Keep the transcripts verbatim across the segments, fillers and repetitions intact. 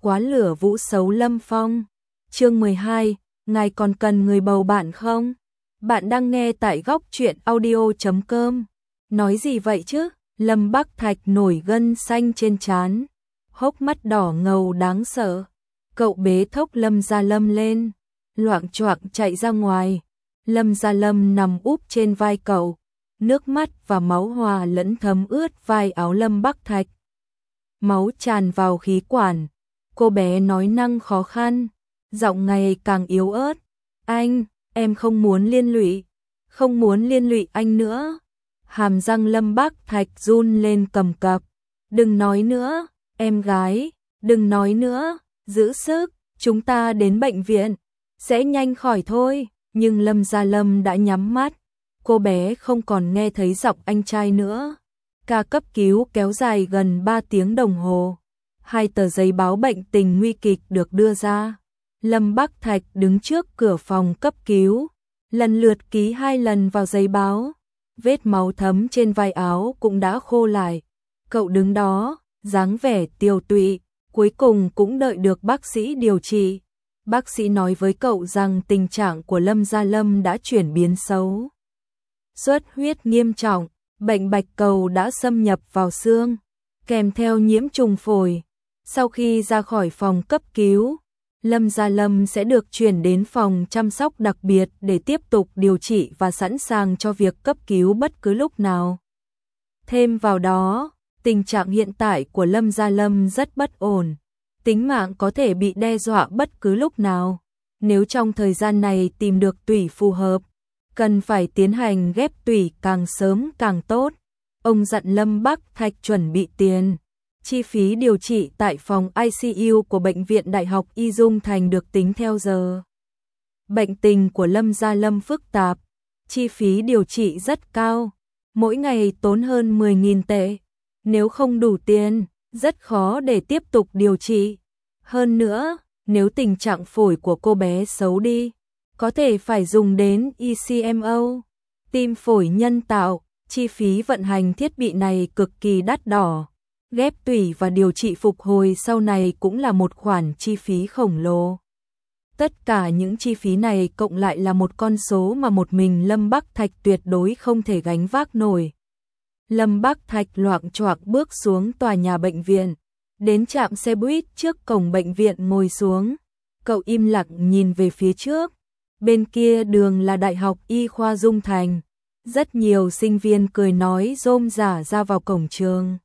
quá lửa vũ xấu Lâm Phong. Chương mười hai, ngài còn cần người bầu bạn không? Bạn đang nghe tại góc truyện audio chấm com. Nói gì vậy chứ? Lâm Bắc Thạch nổi gân xanh trên trán, hốc mắt đỏ ngầu đáng sợ. Cậu bế thốc Lâm Gia Lâm lên, loạng choạng chạy ra ngoài. Lâm Gia Lâm nằm úp trên vai cậu, nước mắt và máu hòa lẫn thấm ướt vai áo Lâm Bắc Thạch. Máu tràn vào khí quản, cô bé nói năng khó khăn, giọng ngày càng yếu ớt. Anh, em không muốn liên lụy, không muốn liên lụy anh nữa. Hàm răng Lâm Bắc Thạch run lên cầm cập. Đừng nói nữa, em gái, đừng nói nữa, giữ sức, chúng ta đến bệnh viện, sẽ nhanh khỏi thôi. Nhưng Lâm Gia Lâm đã nhắm mắt, cô bé không còn nghe thấy giọng anh trai nữa. Ca cấp cứu kéo dài gần ba tiếng đồng hồ. Hai tờ giấy báo bệnh tình nguy kịch được đưa ra. Lâm Bắc Thạch đứng trước cửa phòng cấp cứu, lần lượt ký hai lần vào giấy báo. Vết máu thấm trên vai áo cũng đã khô lại. Cậu đứng đó, dáng vẻ tiều tụy, cuối cùng cũng đợi được bác sĩ điều trị. Bác sĩ nói với cậu rằng tình trạng của Lâm Gia Lâm đã chuyển biến xấu. Xuất huyết nghiêm trọng, bệnh bạch cầu đã xâm nhập vào xương, kèm theo nhiễm trùng phổi. Sau khi ra khỏi phòng cấp cứu, Lâm Gia Lâm sẽ được chuyển đến phòng chăm sóc đặc biệt để tiếp tục điều trị và sẵn sàng cho việc cấp cứu bất cứ lúc nào. Thêm vào đó, tình trạng hiện tại của Lâm Gia Lâm rất bất ổn, tính mạng có thể bị đe dọa bất cứ lúc nào. Nếu trong thời gian này tìm được tủy phù hợp, cần phải tiến hành ghép tủy càng sớm càng tốt. Ông dặn Lâm Bắc Thạch chuẩn bị tiền. Chi phí điều trị tại phòng i xê u của Bệnh viện Đại học Y Dung Thành được tính theo giờ. Bệnh tình của Lâm Gia Lâm phức tạp, chi phí điều trị rất cao, mỗi ngày tốn hơn mười nghìn tệ. Nếu không đủ tiền, rất khó để tiếp tục điều trị. Hơn nữa, nếu tình trạng phổi của cô bé xấu đi, có thể phải dùng đến e xê em o, tim phổi nhân tạo. Chi phí vận hành thiết bị này cực kỳ đắt đỏ. Ghép tủy và điều trị phục hồi sau này cũng là một khoản chi phí khổng lồ. Tất cả những chi phí này cộng lại là một con số mà một mình Lâm Bắc Thạch tuyệt đối không thể gánh vác nổi. Lâm Bắc Thạch loạng choạng bước xuống tòa nhà bệnh viện, đến trạm xe buýt trước cổng bệnh viện ngồi xuống. Cậu im lặng nhìn về phía trước, bên kia đường là Đại học Y khoa Dung Thành. Rất nhiều sinh viên cười nói rôm rả ra vào cổng trường,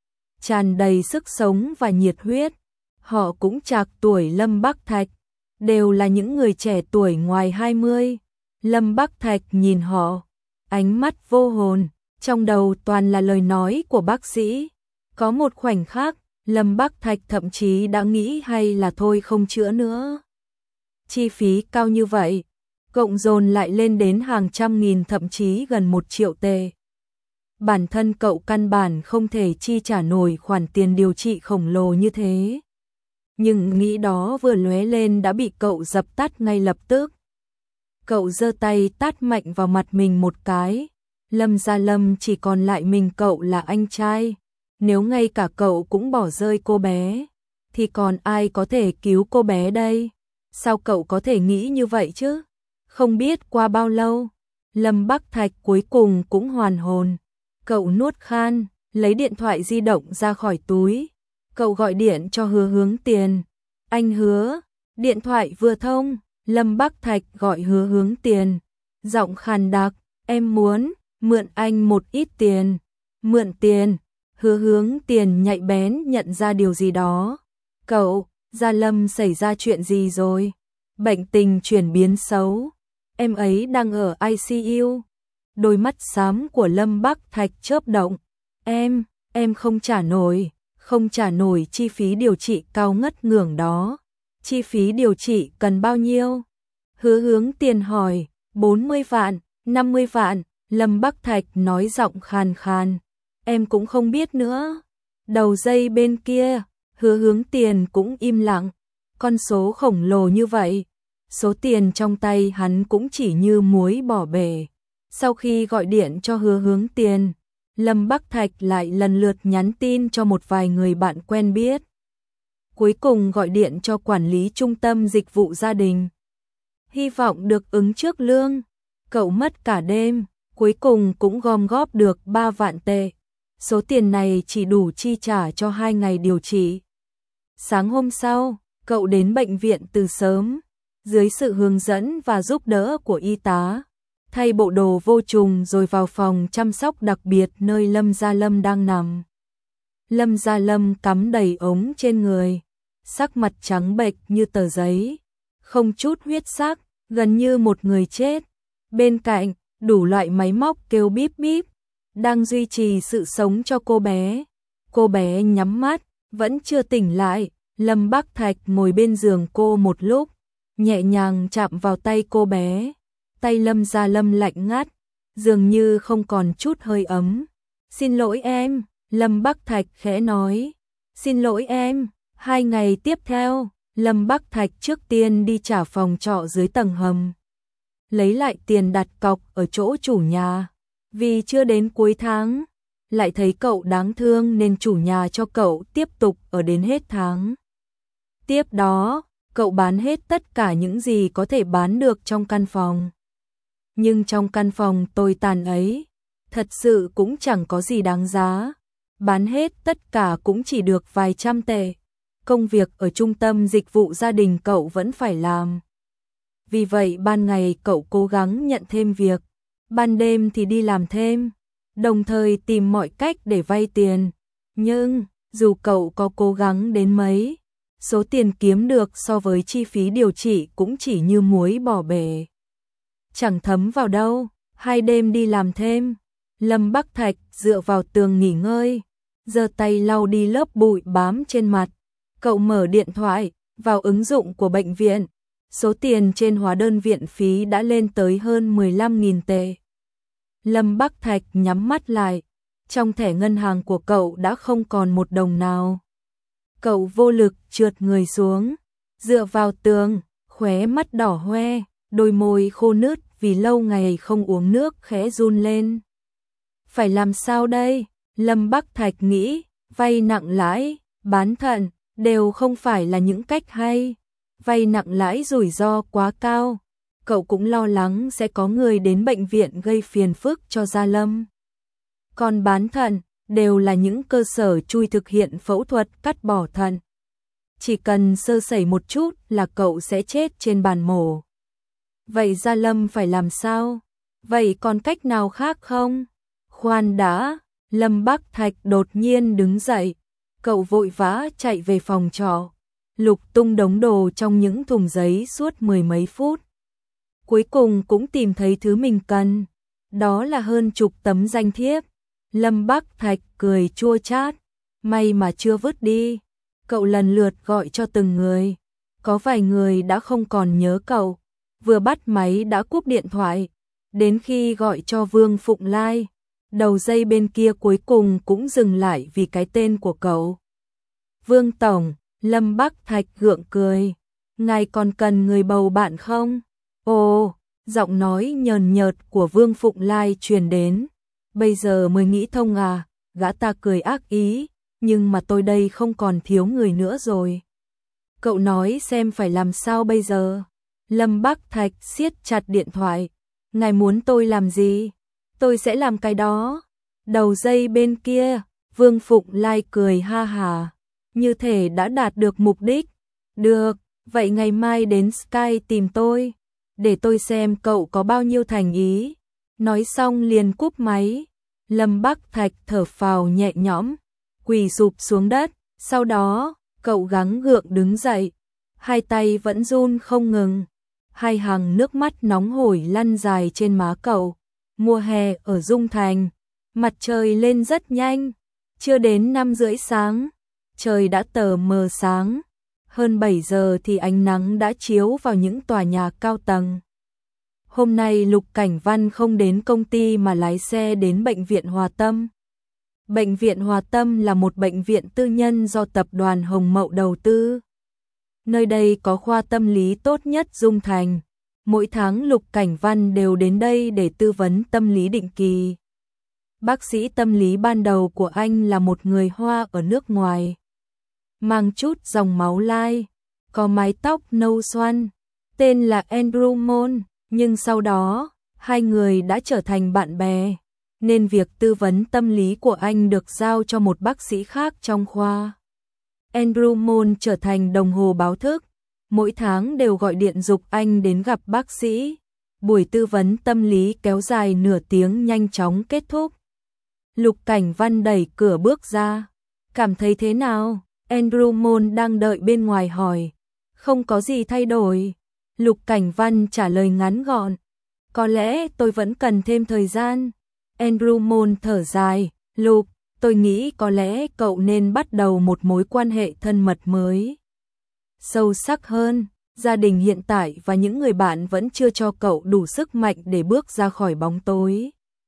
tràn đầy sức sống và nhiệt huyết. Họ cũng trạc tuổi Lâm Bắc Thạch, đều là những người trẻ tuổi ngoài hai mươi. Lâm Bắc Thạch nhìn họ, ánh mắt vô hồn, trong đầu toàn là lời nói của bác sĩ. Có một khoảnh khắc, Lâm Bắc Thạch thậm chí đã nghĩ hay là thôi không chữa nữa. Chi phí cao như vậy, cộng dồn lại lên đến hàng trăm nghìn thậm chí gần một triệu tệ. Bản thân cậu căn bản không thể chi trả nổi khoản tiền điều trị khổng lồ như thế. Nhưng nghĩ đó vừa lóe lên đã bị cậu dập tắt ngay lập tức. Cậu giơ tay tát mạnh vào mặt mình một cái. Lâm Gia Lâm chỉ còn lại mình cậu là anh trai. Nếu ngay cả cậu cũng bỏ rơi cô bé, thì còn ai có thể cứu cô bé đây? Sao cậu có thể nghĩ như vậy chứ? Không biết qua bao lâu, Lâm Bắc Thạch cuối cùng cũng hoàn hồn. Cậu nuốt khan, lấy điện thoại di động ra khỏi túi. Cậu gọi điện cho Hứa Hướng Tiền. Anh Hứa, điện thoại vừa thông. Lâm Bắc Thạch gọi Hứa Hướng Tiền, giọng khàn đặc, em muốn mượn anh một ít tiền. Mượn tiền? Hứa Hướng Tiền nhạy bén nhận ra điều gì đó. Cậu, Gia Lâm xảy ra chuyện gì rồi? Bệnh tình chuyển biến xấu, em ấy đang ở i xê u. Đôi mắt xám của Lâm Bắc Thạch chớp động. Em, em không trả nổi, không trả nổi chi phí điều trị cao ngất ngưởng đó. Chi phí điều trị cần bao nhiêu? Hứa Hướng Tiền hỏi. bốn mươi vạn, năm mươi vạn, Lâm Bắc Thạch nói giọng khàn khàn. Em cũng không biết nữa. Đầu dây bên kia, Hứa Hướng Tiền cũng im lặng. Con số khổng lồ như vậy, số tiền trong tay hắn cũng chỉ như muối bỏ bể. Sau khi gọi điện cho Hứa Hướng Tiền, Lâm Bắc Thạch lại lần lượt nhắn tin cho một vài người bạn quen biết. cuối cùng gọi điện cho quản lý trung tâm dịch vụ gia đình. Hy vọng được ứng trước lương. Cậu mất cả đêm, cuối cùng cũng gom góp được ba vạn tệ. Số tiền này chỉ đủ chi trả cho hai ngày điều trị. Sáng hôm sau, cậu đến bệnh viện từ sớm, dưới sự hướng dẫn và giúp đỡ của y tá, thay bộ đồ vô trùng rồi vào phòng chăm sóc đặc biệt nơi Lâm Gia Lâm đang nằm. Lâm Gia Lâm cắm đầy ống trên người, sắc mặt trắng bệch như tờ giấy, không chút huyết sắc, gần như một người chết. Bên cạnh, đủ loại máy móc kêu bíp bíp, đang duy trì sự sống cho cô bé. Cô bé nhắm mắt, vẫn chưa tỉnh lại. Lâm Bắc Thạch ngồi bên giường cô một lúc, nhẹ nhàng chạm vào tay cô bé. Tay Lâm Gia Lâm lạnh ngắt, dường như không còn chút hơi ấm. Xin lỗi em, Lâm Bắc Thạch khẽ nói. Xin lỗi em. Hai ngày tiếp theo, Lâm Bắc Thạch trước tiên đi trả phòng trọ dưới tầng hầm, lấy lại tiền đặt cọc ở chỗ chủ nhà. Vì chưa đến cuối tháng, lại thấy cậu đáng thương nên chủ nhà cho cậu tiếp tục ở đến hết tháng. Tiếp đó, cậu bán hết tất cả những gì có thể bán được trong căn phòng. Nhưng trong căn phòng tồi tàn ấy, thật sự cũng chẳng có gì đáng giá. Bán hết tất cả cũng chỉ được vài trăm tệ. Công việc ở trung tâm dịch vụ gia đình cậu vẫn phải làm. Vì vậy ban ngày cậu cố gắng nhận thêm việc, ban đêm thì đi làm thêm, đồng thời tìm mọi cách để vay tiền. Nhưng, dù cậu có cố gắng đến mấy, số tiền kiếm được so với chi phí điều trị cũng chỉ như muối bỏ bể, chẳng thấm vào đâu. Hai đêm đi làm thêm, Lâm Bắc Thạch dựa vào tường nghỉ ngơi, giơ tay lau đi lớp bụi bám trên mặt. Cậu mở điện thoại, vào ứng dụng của bệnh viện. Số tiền trên hóa đơn viện phí đã lên tới hơn mười lăm nghìn tệ. Lâm Bắc Thạch nhắm mắt lại, trong thẻ ngân hàng của cậu đã không còn một đồng nào. Cậu vô lực trượt người xuống, dựa vào tường, khóe mắt đỏ hoe, đôi môi khô nứt vì lâu ngày không uống nước khẽ run lên. Phải làm sao đây? Lâm Bắc Thạch nghĩ, vay nặng lãi, bán thận, đều không phải là những cách hay. Vay nặng lãi rủi ro quá cao. Cậu cũng lo lắng sẽ có người đến bệnh viện gây phiền phức cho Gia Lâm. Còn bán thận, đều là những cơ sở chui thực hiện phẫu thuật cắt bỏ thận. Chỉ cần sơ sẩy một chút là cậu sẽ chết trên bàn mổ. Vậy Gia Lâm phải làm sao? Vậy còn cách nào khác không? Khoan đã, Lâm Bắc Thạch đột nhiên đứng dậy. Cậu vội vã chạy về phòng trọ, lục tung đống đồ trong những thùng giấy suốt mười mấy phút. Cuối cùng cũng tìm thấy thứ mình cần, đó là hơn chục tấm danh thiếp. Lâm Bắc Thạch cười chua chát, may mà chưa vứt đi. Cậu lần lượt gọi cho từng người, có vài người đã không còn nhớ cậu, vừa bắt máy đã cúp điện thoại. Đến khi gọi cho Vương Phụng Lai, đầu dây bên kia cuối cùng cũng dừng lại vì cái tên của cậu. Vương Tổng, Lâm Bắc Thạch gượng cười, ngài còn cần người bầu bạn không? Ồ, giọng nói nhờn nhợt của Vương Phụng Lai truyền đến. Bây giờ mới nghĩ thông à? Gã ta cười ác ý, nhưng mà tôi đây không còn thiếu người nữa rồi. Cậu nói xem phải làm sao bây giờ? Lâm Bắc Thạch siết chặt điện thoại. Ngài muốn tôi làm gì? Tôi sẽ làm cái đó. Đầu dây bên kia, Vương Phụng Lai cười ha hà, như thể đã đạt được mục đích. Được, vậy ngày mai đến Sky tìm tôi, để tôi xem cậu có bao nhiêu thành ý. Nói xong liền cúp máy. Lâm Bắc Thạch thở phào nhẹ nhõm, quỳ sụp xuống đất. Sau đó, cậu gắng gượng đứng dậy, hai tay vẫn run không ngừng. Hai hàng nước mắt nóng hổi lăn dài trên má cậu. Mùa hè ở Dung Thành, mặt trời lên rất nhanh, chưa đến năm rưỡi sáng, trời đã tờ mờ sáng. Hơn bảy giờ thì ánh nắng đã chiếu vào những tòa nhà cao tầng. Hôm nay Lục Cảnh Văn không đến công ty mà lái xe đến Bệnh viện Hòa Tâm. Bệnh viện Hòa Tâm là một bệnh viện tư nhân do tập đoàn Hồng Mậu đầu tư. Nơi đây có khoa tâm lý tốt nhất Dung Thành. Mỗi tháng Lục Cảnh Văn đều đến đây để tư vấn tâm lý định kỳ. Bác sĩ tâm lý ban đầu của anh là một người Hoa ở nước ngoài. mang chút dòng máu lai, có mái tóc nâu xoăn, tên là Andrew Mon, nhưng sau đó, hai người đã trở thành bạn bè, nên việc tư vấn tâm lý của anh được giao cho một bác sĩ khác trong khoa. Andrew Mon trở thành đồng hồ báo thức, mỗi tháng đều gọi điện giục anh đến gặp bác sĩ. Buổi tư vấn tâm lý kéo dài nửa tiếng nhanh chóng kết thúc. Lục Cảnh Văn đẩy cửa bước ra. Cảm thấy thế nào? Andrew Mon đang đợi bên ngoài hỏi. Không có gì thay đổi. Lục Cảnh Văn trả lời ngắn gọn. Có lẽ tôi vẫn cần thêm thời gian. Andrew Mon thở dài. Lục, tôi nghĩ có lẽ cậu nên bắt đầu một mối quan hệ thân mật mới. Sâu sắc hơn. Gia đình hiện tại và những người bạn vẫn chưa cho cậu đủ sức mạnh để bước ra khỏi bóng tối.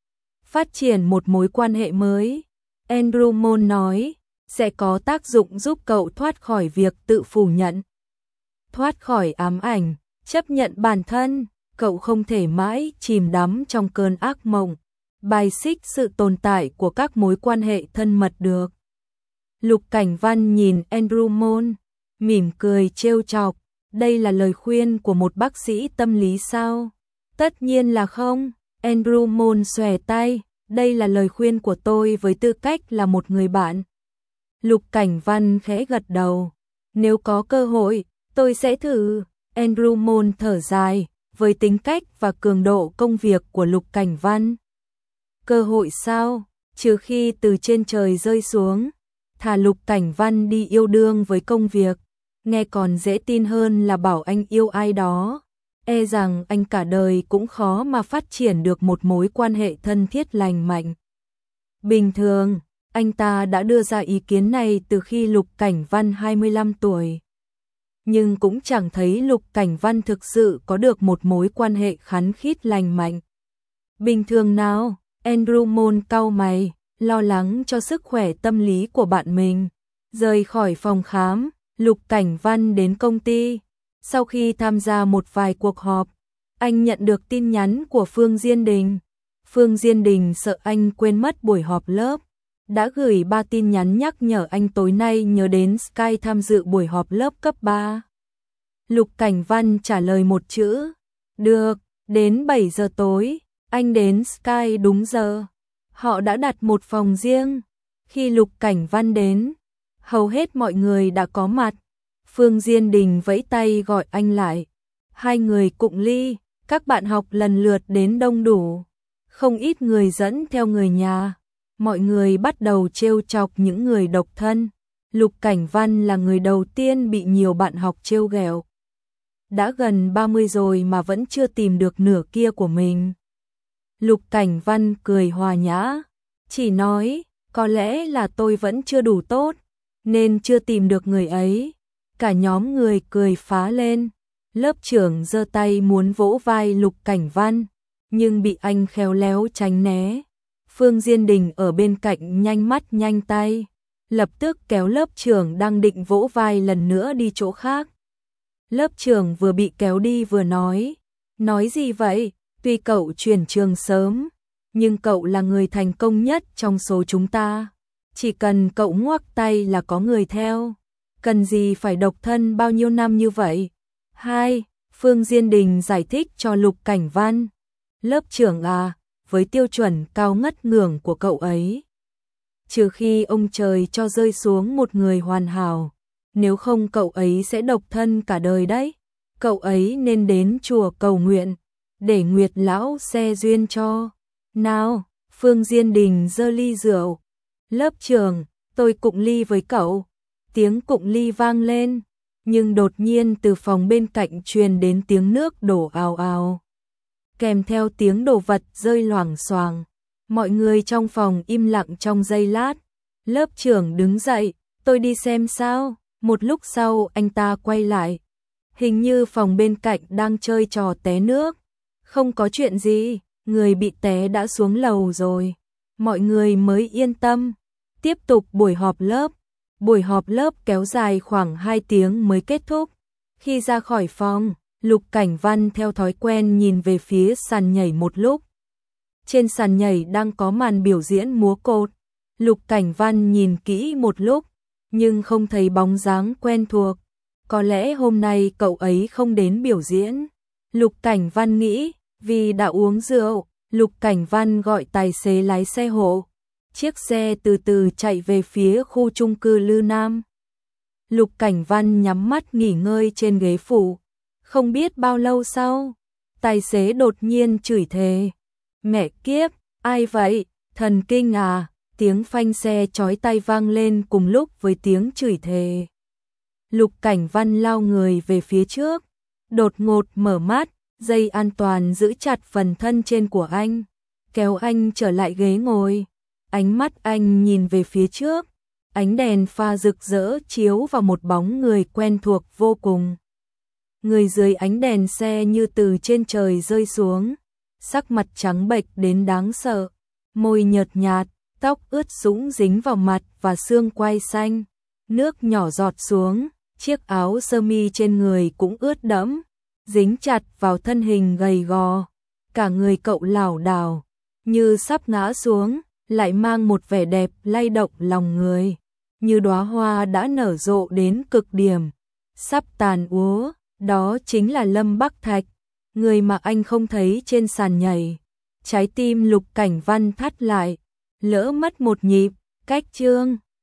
Phát triển một mối quan hệ mới, Andrew Mon nói, sẽ có tác dụng giúp cậu thoát khỏi việc tự phủ nhận. Thoát khỏi ám ảnh, chấp nhận bản thân, cậu không thể mãi chìm đắm trong cơn ác mộng, bài xích sự tồn tại của các mối quan hệ thân mật được. Lục Cảnh Văn nhìn Andrew Mon, mỉm cười trêu chọc. Đây là lời khuyên của một bác sĩ tâm lý sao? Tất nhiên là không. Andrew Mon xòe tay. Đây là lời khuyên của tôi với tư cách là một người bạn. Lục Cảnh Văn khẽ gật đầu. Nếu có cơ hội, tôi sẽ thử. Andrew Mon thở dài. Với tính cách và cường độ công việc của Lục Cảnh Văn. Cơ hội sao? Trừ khi từ trên trời rơi xuống. Thả Lục Cảnh Văn đi yêu đương với công việc. Nghe còn dễ tin hơn là bảo anh yêu ai đó. E rằng anh cả đời cũng khó mà phát triển được một mối quan hệ thân thiết lành mạnh. Bình thường, anh ta đã đưa ra ý kiến này từ khi Lục Cảnh Văn hai mươi lăm tuổi. Nhưng cũng chẳng thấy Lục Cảnh Văn thực sự có được một mối quan hệ khăng khít lành mạnh. Bình thường nào? Andrew Mon cau mày, lo lắng cho sức khỏe tâm lý của bạn mình. Rời khỏi phòng khám, Lục Cảnh Văn đến công ty. Sau khi tham gia một vài cuộc họp, anh nhận được tin nhắn của Phương Diên Đình. Phương Diên Đình sợ anh quên mất buổi họp lớp, đã gửi ba tin nhắn nhắc nhở anh tối nay nhớ đến Sky tham dự buổi họp lớp cấp ba. Lục Cảnh Văn trả lời một chữ, được, đến bảy giờ tối, anh đến Sky đúng giờ. Họ đã đặt một phòng riêng. Khi Lục Cảnh Văn đến, hầu hết mọi người đã có mặt. Phương Diên Đình vẫy tay gọi anh lại. Hai người cụng ly, các bạn học lần lượt đến đông đủ. Không ít người dẫn theo người nhà. Mọi người bắt đầu trêu chọc những người độc thân. Lục Cảnh Văn là người đầu tiên bị nhiều bạn học trêu ghẹo. Đã gần ba mươi rồi mà vẫn chưa tìm được nửa kia của mình. Lục Cảnh Văn cười hòa nhã, chỉ nói, có lẽ là tôi vẫn chưa đủ tốt, nên chưa tìm được người ấy. Cả nhóm người cười phá lên. Lớp trưởng giơ tay muốn vỗ vai Lục Cảnh Văn, nhưng bị anh khéo léo tránh né. Phương Diên Đình ở bên cạnh nhanh mắt nhanh tay, lập tức kéo lớp trưởng đang định vỗ vai lần nữa đi chỗ khác. Lớp trưởng vừa bị kéo đi vừa nói, nói gì vậy? Tuy cậu chuyển trường sớm, nhưng cậu là người thành công nhất trong số chúng ta. Chỉ cần cậu ngoắc tay là có người theo. Cần gì phải độc thân bao nhiêu năm như vậy? Hai, Phương Diên Đình giải thích cho Lục Cảnh Văn. Lớp trưởng à, với tiêu chuẩn cao ngất ngưởng của cậu ấy, trừ khi ông trời cho rơi xuống một người hoàn hảo, nếu không cậu ấy sẽ độc thân cả đời đấy. Cậu ấy nên đến chùa cầu nguyện, để Nguyệt lão xe duyên cho. Nào, Phương Diên Đình giơ ly rượu. Lớp trưởng, tôi cụng ly với cậu. Tiếng cụng ly vang lên, nhưng đột nhiên từ phòng bên cạnh truyền đến tiếng nước đổ ào ào, kèm theo tiếng đồ vật rơi loảng xoảng. Mọi người trong phòng im lặng trong giây lát. Lớp trưởng đứng dậy, tôi đi xem sao. Một lúc sau anh ta quay lại. Hình như phòng bên cạnh đang chơi trò té nước. Không có chuyện gì, người bị té đã xuống lầu rồi. Mọi người mới yên tâm. Tiếp tục buổi họp lớp. Buổi họp lớp kéo dài khoảng hai tiếng mới kết thúc. Khi ra khỏi phòng, Lục Cảnh Văn theo thói quen nhìn về phía sàn nhảy một lúc. Trên sàn nhảy đang có màn biểu diễn múa cột. Lục Cảnh Văn nhìn kỹ một lúc, nhưng không thấy bóng dáng quen thuộc. Có lẽ hôm nay cậu ấy không đến biểu diễn. Lục Cảnh Văn nghĩ, vì đã uống rượu, Lục Cảnh Văn gọi tài xế lái xe hộ. Chiếc xe từ từ chạy về phía khu chung cư Lư Nam. Lục Cảnh Văn nhắm mắt nghỉ ngơi trên ghế phụ. Không biết bao lâu sau, tài xế đột nhiên chửi thề. Mẹ kiếp, ai vậy, thần kinh à, tiếng phanh xe chói tai vang lên cùng lúc với tiếng chửi thề. Lục Cảnh Văn lao người về phía trước, đột ngột mở mắt, dây an toàn giữ chặt phần thân trên của anh, kéo anh trở lại ghế ngồi. Ánh mắt anh nhìn về phía trước, ánh đèn pha rực rỡ chiếu vào một bóng người quen thuộc vô cùng. Người dưới ánh đèn xe như từ trên trời rơi xuống, sắc mặt trắng bệch đến đáng sợ, môi nhợt nhạt, tóc ướt sũng dính vào mặt và xương quai xanh, nước nhỏ giọt xuống, chiếc áo sơ mi trên người cũng ướt đẫm, dính chặt vào thân hình gầy gò. Cả người cậu lảo đảo, như sắp ngã xuống, lại mang một vẻ đẹp lay động lòng người, như đóa hoa đã nở rộ đến cực điểm, sắp tàn úa. Đó chính là Lâm Bắc Thạch, người mà anh không thấy trên sàn nhảy. Trái tim Lục Cảnh Văn thắt lại, lỡ mất một nhịp, cách chương